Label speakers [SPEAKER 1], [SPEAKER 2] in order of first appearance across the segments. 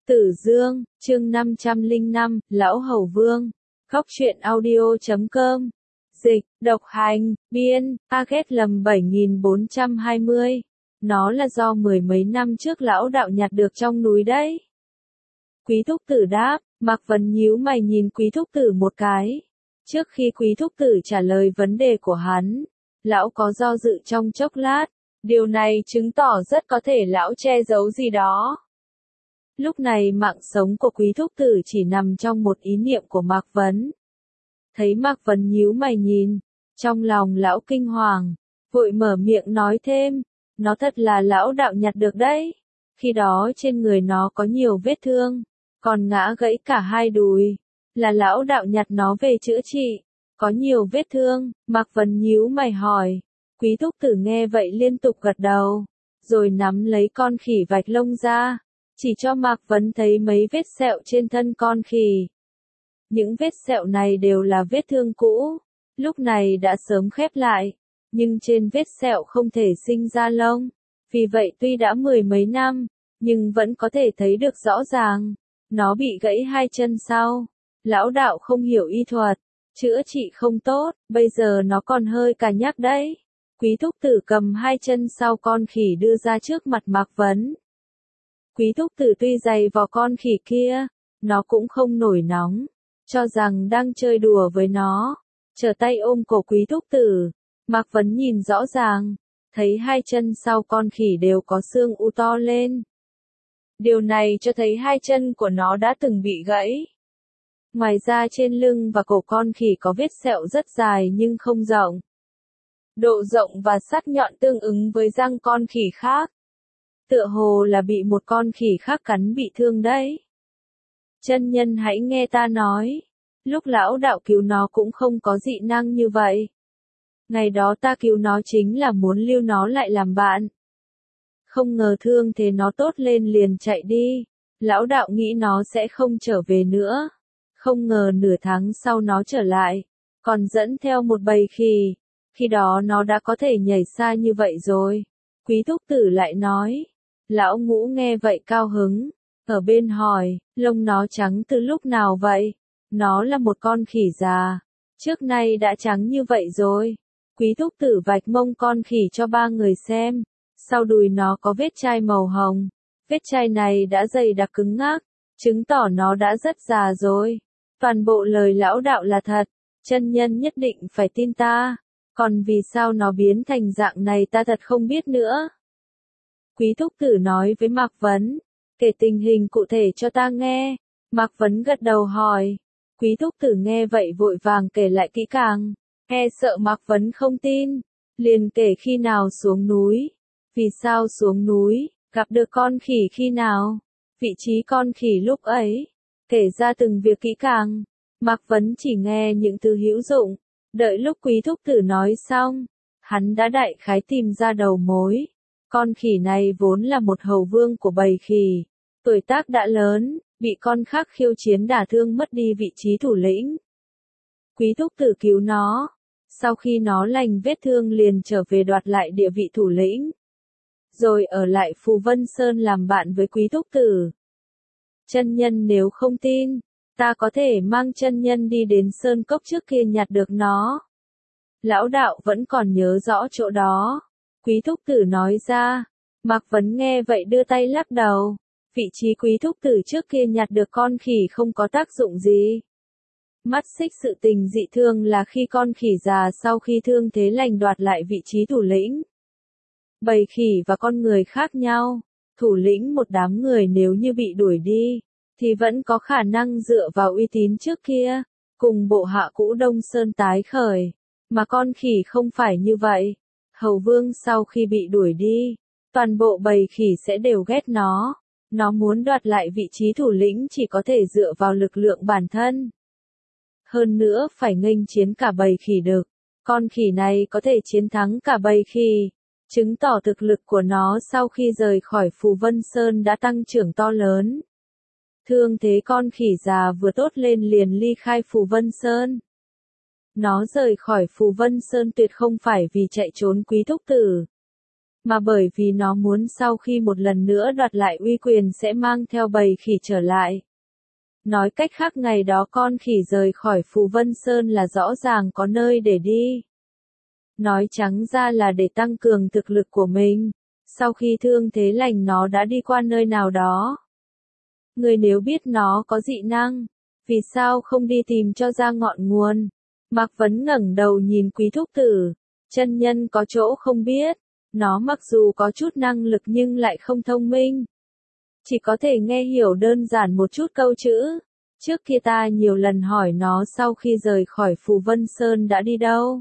[SPEAKER 1] Tử Dương, chương 505, Lão Hầu Vương. Góc truyện audio.com. Dịch, độc hành, biên, target lầm 7420. Nó là do mười mấy năm trước lão đạo nhặt được trong núi đấy. Quý thúc tử đáp, Mạc Vấn nhíu mày nhìn quý thúc tử một cái. Trước khi quý thúc tử trả lời vấn đề của hắn, lão có do dự trong chốc lát. Điều này chứng tỏ rất có thể lão che giấu gì đó. Lúc này mạng sống của quý thúc tử chỉ nằm trong một ý niệm của Mạc Vấn. Thấy Mạc Vấn nhíu mày nhìn, trong lòng lão kinh hoàng, vội mở miệng nói thêm, nó thật là lão đạo nhặt được đấy. Khi đó trên người nó có nhiều vết thương, còn ngã gãy cả hai đùi, là lão đạo nhặt nó về chữa trị. Có nhiều vết thương, Mạc Vấn nhíu mày hỏi. Quý thúc tử nghe vậy liên tục gật đầu, rồi nắm lấy con khỉ vạch lông ra, chỉ cho Mạc Vấn thấy mấy vết sẹo trên thân con khỉ. Những vết sẹo này đều là vết thương cũ, lúc này đã sớm khép lại, nhưng trên vết sẹo không thể sinh ra lông. Vì vậy tuy đã mười mấy năm, nhưng vẫn có thể thấy được rõ ràng, nó bị gãy hai chân sau. Lão đạo không hiểu y thuật, chữa trị không tốt, bây giờ nó còn hơi cà nhắc đấy. Quý thúc tử cầm hai chân sau con khỉ đưa ra trước mặt Mạc Vấn. Quý thúc tử tuy giày vò con khỉ kia, nó cũng không nổi nóng, cho rằng đang chơi đùa với nó, trở tay ôm cổ quý thúc tử. Mạc Vấn nhìn rõ ràng, thấy hai chân sau con khỉ đều có xương u to lên. Điều này cho thấy hai chân của nó đã từng bị gãy. Ngoài ra trên lưng và cổ con khỉ có vết sẹo rất dài nhưng không rộng. Độ rộng và sắc nhọn tương ứng với răng con khỉ khác. Tựa hồ là bị một con khỉ khác cắn bị thương đấy. Chân nhân hãy nghe ta nói, lúc lão đạo cứu nó cũng không có dị năng như vậy. Ngày đó ta cứu nó chính là muốn lưu nó lại làm bạn. Không ngờ thương thế nó tốt lên liền chạy đi. Lão đạo nghĩ nó sẽ không trở về nữa. Không ngờ nửa tháng sau nó trở lại, còn dẫn theo một bầy khỉ. Khi đó nó đã có thể nhảy xa như vậy rồi. Quý thúc tử lại nói. Lão ngũ nghe vậy cao hứng. Ở bên hỏi, lông nó trắng từ lúc nào vậy? Nó là một con khỉ già. Trước nay đã trắng như vậy rồi. Quý thúc tử vạch mông con khỉ cho ba người xem. Sau đùi nó có vết chai màu hồng. Vết chai này đã dày đặc cứng ngắc, chứng tỏ nó đã rất già rồi. Toàn bộ lời lão đạo là thật. Chân nhân nhất định phải tin ta. Còn vì sao nó biến thành dạng này ta thật không biết nữa. Quý thúc tử nói với Mạc Vấn, kể tình hình cụ thể cho ta nghe. Mạc Vấn gật đầu hỏi. Quý thúc tử nghe vậy vội vàng kể lại kỹ càng. E sợ Mạc Vấn không tin, liền kể khi nào xuống núi. Vì sao xuống núi, gặp được con khỉ khi nào, vị trí con khỉ lúc ấy. Kể ra từng việc kỹ càng. Mạc Vấn chỉ nghe những thứ hữu dụng. Đợi lúc quý thúc tử nói xong, hắn đã đại khái tìm ra đầu mối. Con khỉ này vốn là một hầu vương của bầy khỉ. Tuổi tác đã lớn, bị con khác khiêu chiến đả thương mất đi vị trí thủ lĩnh. Quý thúc tử cứu nó. Sau khi nó lành vết thương liền trở về đoạt lại địa vị thủ lĩnh. Rồi ở lại Phù Vân Sơn làm bạn với quý thúc tử. Chân nhân nếu không tin, ta có thể mang chân nhân đi đến sơn cốc trước kia nhặt được nó. Lão đạo vẫn còn nhớ rõ chỗ đó. Quý thúc tử nói ra. Mạc Vấn nghe vậy đưa tay lắc đầu. Vị trí quý thúc tử trước kia nhặt được con khỉ không có tác dụng gì. Mắt xích sự tình dị thương là khi con khỉ già sau khi thương thế lành đoạt lại vị trí thủ lĩnh. Bầy khỉ và con người khác nhau. Thủ lĩnh một đám người nếu như bị đuổi đi, thì vẫn có khả năng dựa vào uy tín trước kia, cùng bộ hạ cũ Đông Sơn tái khởi. Mà con khỉ không phải như vậy. Hầu vương sau khi bị đuổi đi, toàn bộ bầy khỉ sẽ đều ghét nó. Nó muốn đoạt lại vị trí thủ lĩnh chỉ có thể dựa vào lực lượng bản thân. Hơn nữa phải nghênh chiến cả bầy khỉ đực. Con khỉ này có thể chiến thắng cả bầy khỉ, chứng tỏ thực lực của nó sau khi rời khỏi Phù Vân Sơn đã tăng trưởng to lớn. Thương thế con khỉ già vừa tốt lên liền ly khai Phù Vân Sơn. Nó rời khỏi Phù Vân Sơn tuyệt không phải vì chạy trốn quý thúc tử, mà bởi vì nó muốn sau khi một lần nữa đoạt lại uy quyền sẽ mang theo bầy khỉ trở lại. Nói cách khác ngày đó con khỉ rời khỏi Phù Vân Sơn là rõ ràng có nơi để đi. Nói trắng ra là để tăng cường thực lực của mình. Sau khi thương thế lành nó đã đi qua nơi nào đó. Người nếu biết nó có dị năng, vì sao không đi tìm cho ra ngọn nguồn? Mạc Vấn ngẩng đầu nhìn Quý Thúc Tử. Chân nhân có chỗ không biết. Nó mặc dù có chút năng lực nhưng lại không thông minh. Chỉ có thể nghe hiểu đơn giản một chút câu chữ. Trước kia ta nhiều lần hỏi nó sau khi rời khỏi Phù Vân Sơn đã đi đâu.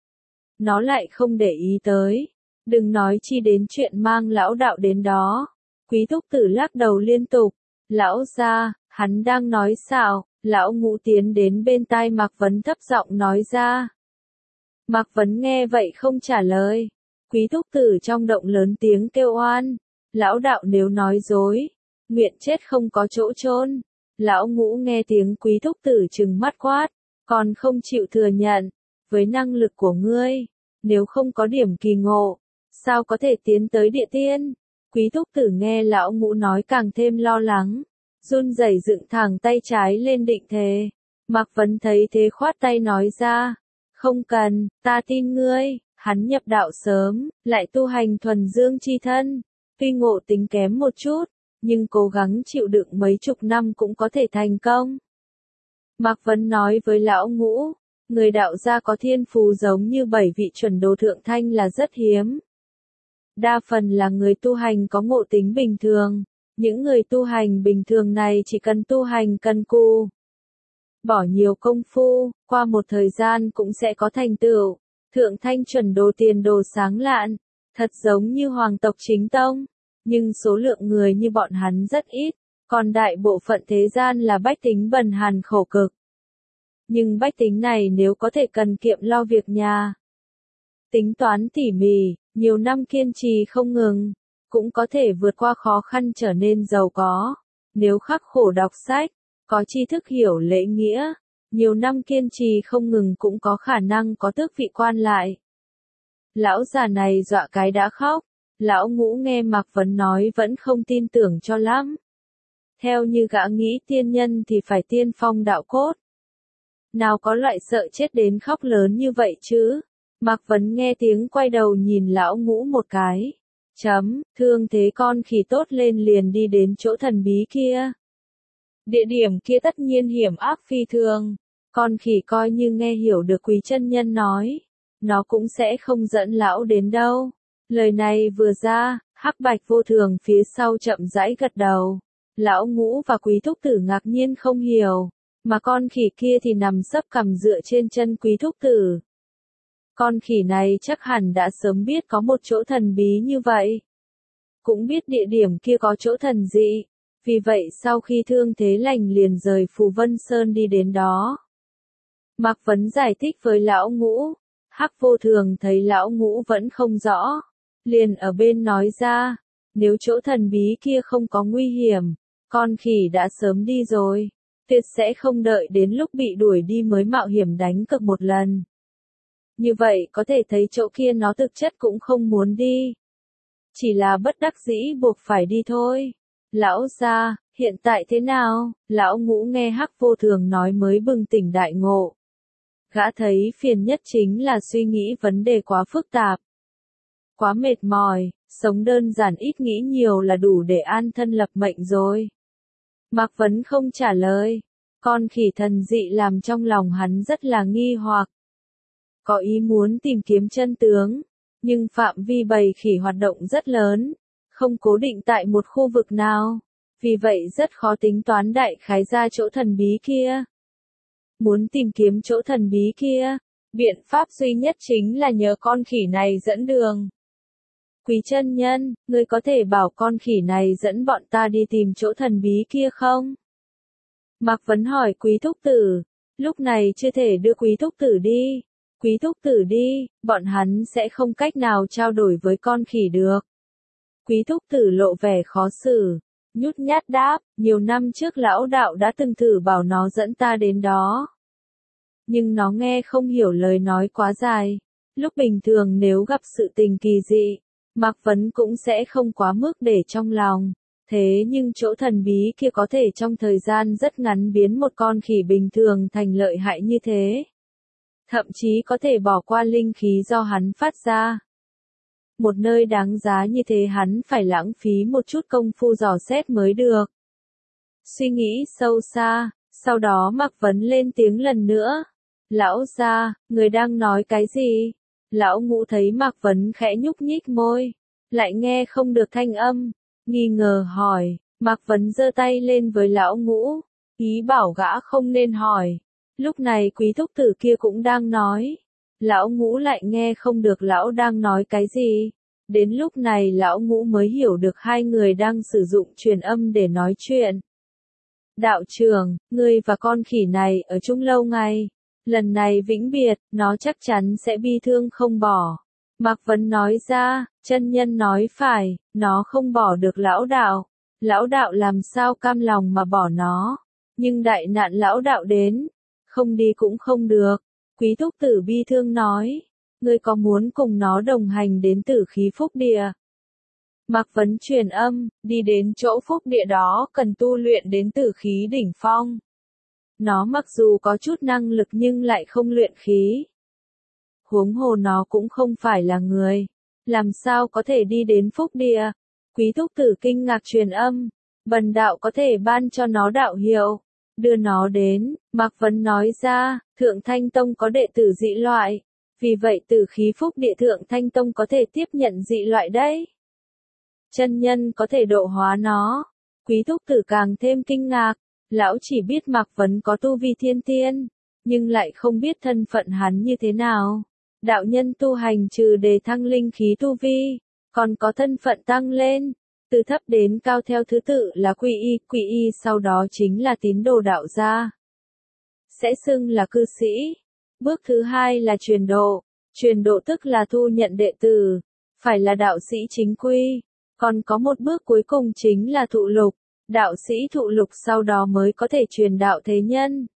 [SPEAKER 1] Nó lại không để ý tới. Đừng nói chi đến chuyện mang lão đạo đến đó. Quý Thúc Tử lắc đầu liên tục. Lão gia, hắn đang nói xạo. Lão Ngũ tiến đến bên tai Mạc Vấn thấp giọng nói ra. Mạc Vấn nghe vậy không trả lời. Quý Thúc Tử trong động lớn tiếng kêu oan. Lão đạo nếu nói dối, nguyện chết không có chỗ chôn. Lão Ngũ nghe tiếng Quý Thúc Tử trừng mắt quát, còn không chịu thừa nhận. Với năng lực của ngươi, nếu không có điểm kỳ ngộ, sao có thể tiến tới địa tiên? Quý Thúc Tử nghe Lão Ngũ nói càng thêm lo lắng, run rẩy dựng thẳng tay trái lên định thề. Mạc Vấn thấy thế khoát tay nói ra, không cần, ta tin ngươi. Hắn nhập đạo sớm, lại tu hành thuần dương chi thân, tuy ngộ tính kém một chút, nhưng cố gắng chịu đựng mấy chục năm cũng có thể thành công. Mạc Vấn nói với Lão Ngũ, người đạo gia có thiên phú giống như 7 vị chuẩn đồ thượng thanh là rất hiếm. Đa phần là người tu hành có ngộ tính bình thường, những người tu hành bình thường này chỉ cần tu hành cần cù, bỏ nhiều công phu, qua một thời gian cũng sẽ có thành tựu. Thượng thanh chuẩn đồ tiền đồ sáng lạn, thật giống như hoàng tộc chính tông, nhưng số lượng người như bọn hắn rất ít, còn đại bộ phận thế gian là bách tính bần hàn khổ cực. Nhưng bách tính này nếu có thể cần kiệm lo việc nhà, tính toán tỉ mỉ, nhiều năm kiên trì không ngừng, cũng có thể vượt qua khó khăn trở nên giàu có. Nếu khắc khổ đọc sách, có tri thức hiểu lễ nghĩa, nhiều năm kiên trì không ngừng cũng có khả năng có tước vị quan lại. Lão già này dọa cái đã khóc. Lão Ngũ nghe Mạc Vấn nói vẫn không tin tưởng cho lắm. Theo như gã nghĩ tiên nhân thì phải tiên phong đạo cốt. Nào có loại sợ chết đến khóc lớn như vậy chứ. Mạc Vấn nghe tiếng quay đầu nhìn Lão Ngũ một cái. Thương thế con khỉ tốt lên liền đi đến chỗ thần bí kia. Địa điểm kia tất nhiên hiểm ác phi thường. Con khỉ coi như nghe hiểu được Quý chân nhân nói, nó cũng sẽ không dẫn lão đến đâu. Lời này vừa ra, Hắc Bạch Vô Thường phía sau chậm rãi gật đầu. Lão Ngũ và Quý Thúc Tử ngạc nhiên không hiểu, mà con khỉ kia thì nằm sấp cằm dựa trên chân Quý Thúc Tử. Con khỉ này chắc hẳn đã sớm biết có một chỗ thần bí như vậy. Cũng biết địa điểm kia có chỗ thần dị, vì vậy sau khi thương thế lành liền rời Phù Vân Sơn đi đến đó. Mạc Vấn giải thích với Lão Ngũ, Hắc Vô Thường thấy Lão Ngũ vẫn không rõ, liền ở bên nói ra, nếu chỗ thần bí kia không có nguy hiểm, con khỉ đã sớm đi rồi, tuyệt sẽ không đợi đến lúc bị đuổi đi mới mạo hiểm đánh cược một lần. Như vậy có thể thấy chỗ kia nó thực chất cũng không muốn đi. Chỉ là bất đắc dĩ buộc phải đi thôi. Lão gia, hiện tại thế nào? Lão Ngũ nghe Hắc Vô Thường nói mới bừng tỉnh đại ngộ. Gã thấy phiền nhất chính là suy nghĩ vấn đề quá phức tạp. Quá mệt mỏi, sống đơn giản ít nghĩ nhiều là đủ để an thân lập mệnh rồi. Mạc Vấn không trả lời. Con khỉ thần dị làm trong lòng hắn rất là nghi hoặc. Có ý muốn tìm kiếm chân tướng, nhưng phạm vi bầy khỉ hoạt động rất lớn, không cố định tại một khu vực nào, vì vậy rất khó tính toán đại khái ra chỗ thần bí kia. Muốn tìm kiếm chỗ thần bí kia, biện pháp duy nhất chính là nhờ con khỉ này dẫn đường. Quý chân nhân, ngươi có thể bảo con khỉ này dẫn bọn ta đi tìm chỗ thần bí kia không? Mạc Vấn hỏi Quý Thúc Tử, lúc này chưa thể đưa Quý Thúc Tử đi. Quý Thúc Tử đi, bọn hắn sẽ không cách nào trao đổi với con khỉ được. Quý Thúc Tử lộ vẻ khó xử, nhút nhát đáp, nhiều năm trước lão đạo đã từng thử bảo nó dẫn ta đến đó. Nhưng nó nghe không hiểu lời nói quá dài. Lúc bình thường nếu gặp sự tình kỳ dị, Mạc Vấn cũng sẽ không quá mức để trong lòng. Thế nhưng chỗ thần bí kia có thể trong thời gian rất ngắn biến một con khỉ bình thường thành lợi hại như thế. Thậm chí có thể bỏ qua linh khí do hắn phát ra. Một nơi đáng giá như thế hắn phải lãng phí một chút công phu dò xét mới được. Suy nghĩ sâu xa, sau đó Mạc Vấn lên tiếng lần nữa. Lão gia, người đang nói cái gì? Lão Ngũ thấy Mạc Vấn khẽ nhúc nhích môi, lại nghe không được thanh âm, nghi ngờ hỏi. Mạc Vấn giơ tay lên với Lão Ngũ, ý bảo gã không nên hỏi. Lúc này quý thúc tử kia cũng đang nói. Lão Ngũ lại nghe không được lão đang nói cái gì. Đến lúc này Lão Ngũ mới hiểu được hai người đang sử dụng truyền âm để nói chuyện. Đạo trưởng, ngươi và con khỉ này ở chung lâu ngày. Lần này vĩnh biệt, nó chắc chắn sẽ bi thương không bỏ. Mạc Vấn nói ra, chân nhân nói phải, nó không bỏ được lão đạo. Lão đạo làm sao cam lòng mà bỏ nó. Nhưng đại nạn lão đạo đến, không đi cũng không được. Quý thúc tử bi thương nói, ngươi có muốn cùng nó đồng hành đến Tử Khí Phúc Địa? Mạc Vấn truyền âm, đi đến chỗ phúc địa đó cần tu luyện đến Tử Khí đỉnh phong. Nó mặc dù có chút năng lực nhưng lại không luyện khí. Huống hồ nó cũng không phải là người. Làm sao có thể đi đến phúc địa? Quý thúc tử kinh ngạc truyền âm. Bần đạo có thể ban cho nó đạo hiệu. Đưa nó đến, Mạc Vấn nói ra, Thượng Thanh Tông có đệ tử dị loại. Vì vậy Tử Khí Phúc Địa Thượng Thanh Tông có thể tiếp nhận dị loại đấy. Chân nhân có thể độ hóa nó. Quý thúc tử càng thêm kinh ngạc. Lão chỉ biết Mạc Vấn có tu vi thiên tiên, nhưng lại không biết thân phận hắn như thế nào. Đạo nhân tu hành trừ đề thăng linh khí tu vi, còn có thân phận tăng lên, từ thấp đến cao theo thứ tự là quy y sau đó chính là tín đồ đạo gia. Sẽ xưng là cư sĩ. Bước thứ hai là truyền độ tức là thu nhận đệ tử, phải là đạo sĩ chính quy. Còn có một bước cuối cùng chính là thụ lục. Đạo sĩ thụ lục sau đó mới có thể truyền đạo thế nhân.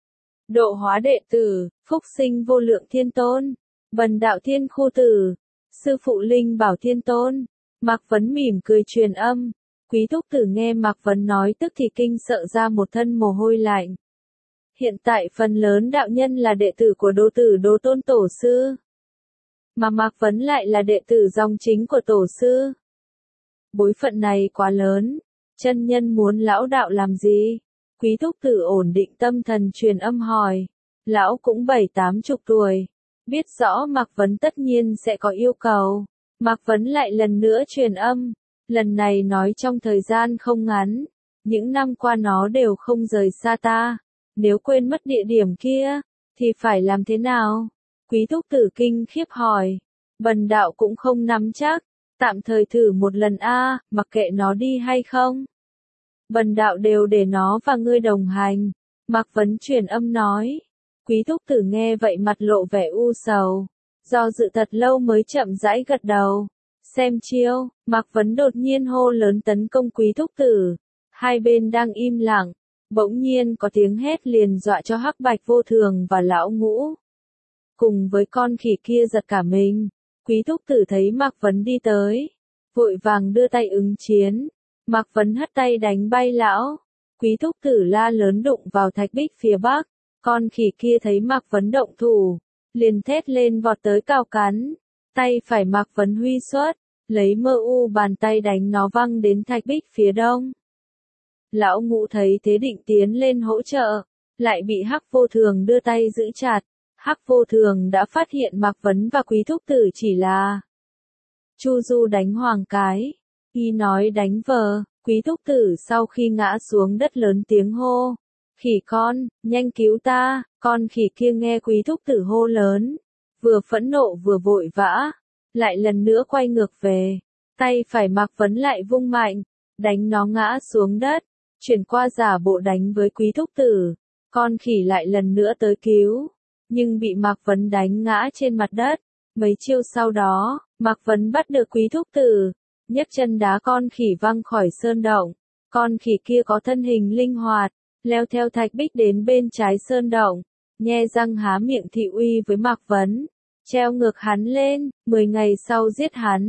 [SPEAKER 1] Độ hóa đệ tử, phúc sinh vô lượng thiên tôn. Bần đạo thiên khu tử. Sư phụ linh bảo thiên tôn. Mạc Vấn mỉm cười truyền âm. Quý thúc tử nghe Mạc Vấn nói tức thì kinh sợ ra một thân mồ hôi lạnh. Hiện tại phần lớn đạo nhân là đệ tử của đô tử Đô Tôn Tổ Sư. Mà Mạc Vấn lại là đệ tử dòng chính của Tổ Sư. Bối phận này quá lớn. Chân nhân muốn lão đạo làm gì? Quý thúc tử ổn định tâm thần truyền âm hỏi. Lão cũng 70-80 tuổi. Biết rõ Mạc Vấn tất nhiên sẽ có yêu cầu. Mạc Vấn lại lần nữa truyền âm. Lần này nói trong thời gian không ngắn. Những năm qua nó đều không rời xa ta. Nếu quên mất địa điểm kia, thì phải làm thế nào? Quý thúc tử kinh khiếp hỏi. Bần đạo cũng không nắm chắc. Tạm thời thử một lần mặc kệ nó đi hay không. Bần đạo đều để nó và ngươi đồng hành. Mạc Vấn truyền âm nói. Quý thúc tử nghe vậy mặt lộ vẻ u sầu. Do dự thật lâu mới chậm rãi gật đầu. Xem chiêu, Mạc Vấn đột nhiên hô lớn tấn công quý thúc tử. Hai bên đang im lặng. Bỗng nhiên có tiếng hét liền dọa cho Hắc Bạch Vô Thường và Lão Ngũ. Cùng với con khỉ kia giật cả mình. Quý thúc tử thấy Mạc Vấn đi tới. Vội vàng đưa tay ứng chiến. Mạc Vấn hất tay đánh bay lão. Quý thúc tử la lớn đụng vào thạch bích phía bắc. Con khỉ kia thấy Mạc Vấn động thủ. Liền thét lên vọt tới cào cắn. Tay phải Mạc Vấn huy xuất. Lấy mơ u bàn tay đánh nó văng đến thạch bích phía đông. Lão Ngũ thấy thế định tiến lên hỗ trợ. Lại bị Hắc Vô Thường đưa tay giữ chặt. Hắc Vô Thường đã phát hiện Mạc Vấn và quý thúc tử chỉ là Chu Du đánh hoàng cái. Y nói đánh vờ. Quý thúc tử sau khi ngã xuống đất lớn tiếng hô. Khỉ con, nhanh cứu ta. Con khỉ kia nghe quý thúc tử hô lớn. Vừa phẫn nộ vừa vội vã. Lại lần nữa quay ngược về. Tay phải Mạc Vấn lại vung mạnh. Đánh nó ngã xuống đất. Chuyển qua giả bộ đánh với quý thúc tử. Con khỉ lại lần nữa tới cứu. Nhưng bị Mạc Vấn đánh ngã trên mặt đất. Mấy chiêu sau đó, Mạc Vấn bắt được quý thúc tử. Nhấc chân đá con khỉ văng khỏi sơn động. Con khỉ kia có thân hình linh hoạt, leo theo thạch bích đến bên trái sơn động, nhe răng há miệng thị uy với Mạc Vấn, treo ngược hắn lên, 10 ngày sau giết hắn.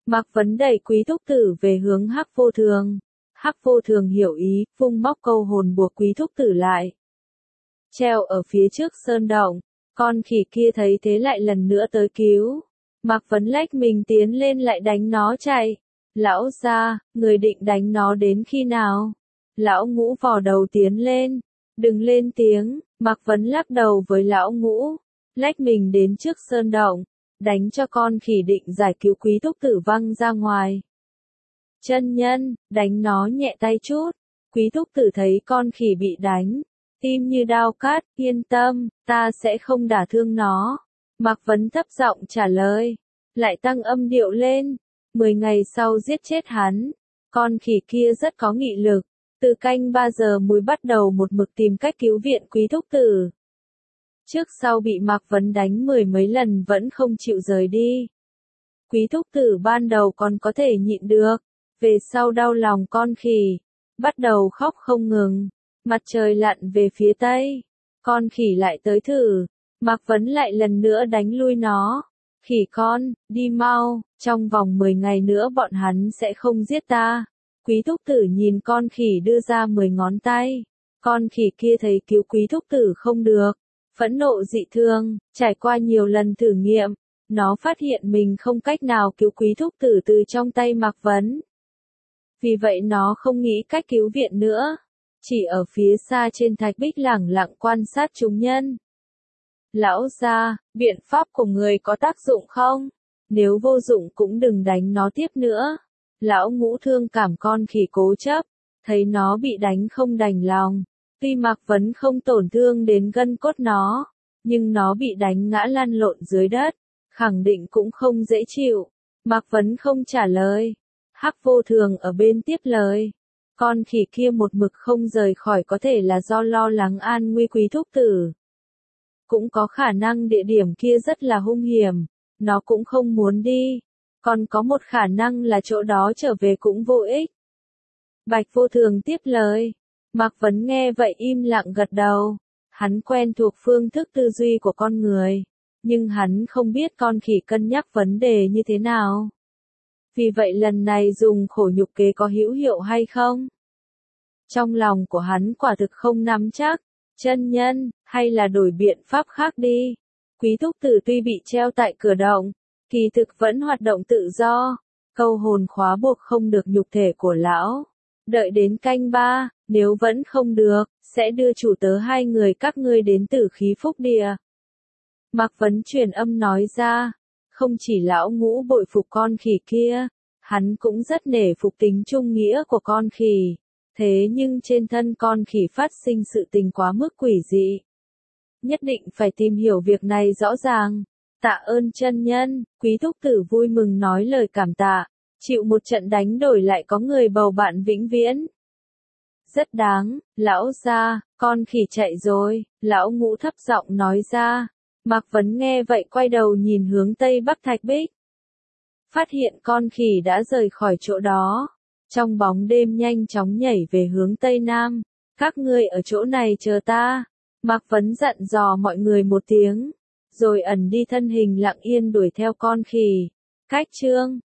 [SPEAKER 1] Mạc Vấn đẩy Quý Thúc Tử về hướng Hắc Vô Thường. Hắc Vô Thường hiểu ý, vung móc câu hồn buộc Quý Thúc Tử lại. Treo ở phía trước sơn động, con khỉ kia thấy thế lại lần nữa tới cứu. Mạc Vấn lách mình tiến lên lại đánh nó chạy. Lão gia, người định đánh nó đến khi nào? Lão Ngũ vò đầu tiến lên. Đừng lên tiếng, Mạc Vấn lắc đầu với Lão Ngũ. Lách mình đến trước sơn động, đánh cho con khỉ định giải cứu Quý Thúc Tử văng ra ngoài. Chân nhân, đánh nó nhẹ tay chút. Quý Thúc Tử thấy con khỉ bị đánh, tim như đao cắt, yên tâm, ta sẽ không đả thương nó. Mạc Vấn thấp giọng trả lời, lại tăng âm điệu lên. 10 ngày sau giết chết hắn, con khỉ kia rất có nghị lực. Từ canh 3 giờ mùi bắt đầu một mực tìm cách cứu viện Quý Thúc Tử. Trước sau bị Mạc Vấn đánh 10 mấy lần vẫn không chịu rời đi. Quý Thúc Tử ban đầu còn có thể nhịn được, về sau đau lòng con khỉ, bắt đầu khóc không ngừng. Mặt trời lặn về phía tây, con khỉ lại tới thử, Mạc Vấn lại lần nữa đánh lui nó. Khỉ con, đi mau, trong vòng 10 ngày nữa bọn hắn sẽ không giết ta. Quý Thúc Tử nhìn con khỉ đưa ra 10 ngón tay. Con khỉ kia thấy cứu Quý Thúc Tử không được, phẫn nộ dị thường, trải qua nhiều lần thử nghiệm, nó phát hiện mình không cách nào cứu Quý Thúc Tử từ trong tay Mạc Vấn. Vì vậy nó không nghĩ cách cứu viện nữa, chỉ ở phía xa trên thạch bích lẳng lặng quan sát chúng nhân. Lão gia, biện pháp của người có tác dụng không? Nếu vô dụng cũng đừng đánh nó tiếp nữa. Lão Ngũ thương cảm con khỉ cố chấp, thấy nó bị đánh không đành lòng. Tuy Mạc Vấn không tổn thương đến gân cốt nó, nhưng nó bị đánh ngã lăn lộn dưới đất, khẳng định cũng không dễ chịu. Mạc Vấn không trả lời. Hắc Vô Thường ở bên tiếp lời. Con khỉ kia một mực không rời khỏi có thể là do lo lắng an nguy Quý Thúc Tử. Cũng có khả năng địa điểm kia rất là hung hiểm, nó cũng không muốn đi. Còn có một khả năng là chỗ đó trở về cũng vô ích. Bạch Vô Thường tiếp lời. Mạc Vấn nghe vậy im lặng gật đầu. Hắn quen thuộc phương thức tư duy của con người, nhưng hắn không biết con khỉ cân nhắc vấn đề như thế nào. Vì vậy lần này dùng khổ nhục kế có hữu hiệu hay không? Trong lòng của hắn quả thực không nắm chắc. Chân nhân, hay là đổi biện pháp khác đi. Quý Thúc Tử tuy bị treo tại cửa động, kỳ thực vẫn hoạt động tự do. Câu hồn khóa buộc không được nhục thể của lão. Đợi đến canh 3, nếu vẫn không được, sẽ đưa chủ tớ hai người các ngươi đến Tử Khí Phúc Địa. Mạc Vấn truyền âm nói ra, không chỉ Lão Ngũ bội phục con khỉ kia, hắn cũng rất nể phục tính trung nghĩa của con khỉ. Thế nhưng trên thân con khỉ phát sinh sự tình quá mức quỷ dị. Nhất định phải tìm hiểu việc này rõ ràng. Tạ ơn chân nhân, Quý Thúc Tử vui mừng nói lời cảm tạ, chịu một trận đánh đổi lại có người bầu bạn vĩnh viễn. Rất đáng, lão gia, con khỉ chạy rồi, Lão Ngũ thấp giọng nói ra. Mạc Vấn nghe vậy quay đầu nhìn hướng tây bắc thạch bích. Phát hiện con khỉ đã rời khỏi chỗ đó. Trong bóng đêm nhanh chóng nhảy về hướng tây nam. Các ngươi ở chỗ này chờ ta. Mạc Vấn dặn dò mọi người một tiếng, rồi ẩn đi thân hình lặng yên đuổi theo con khỉ. Cách chương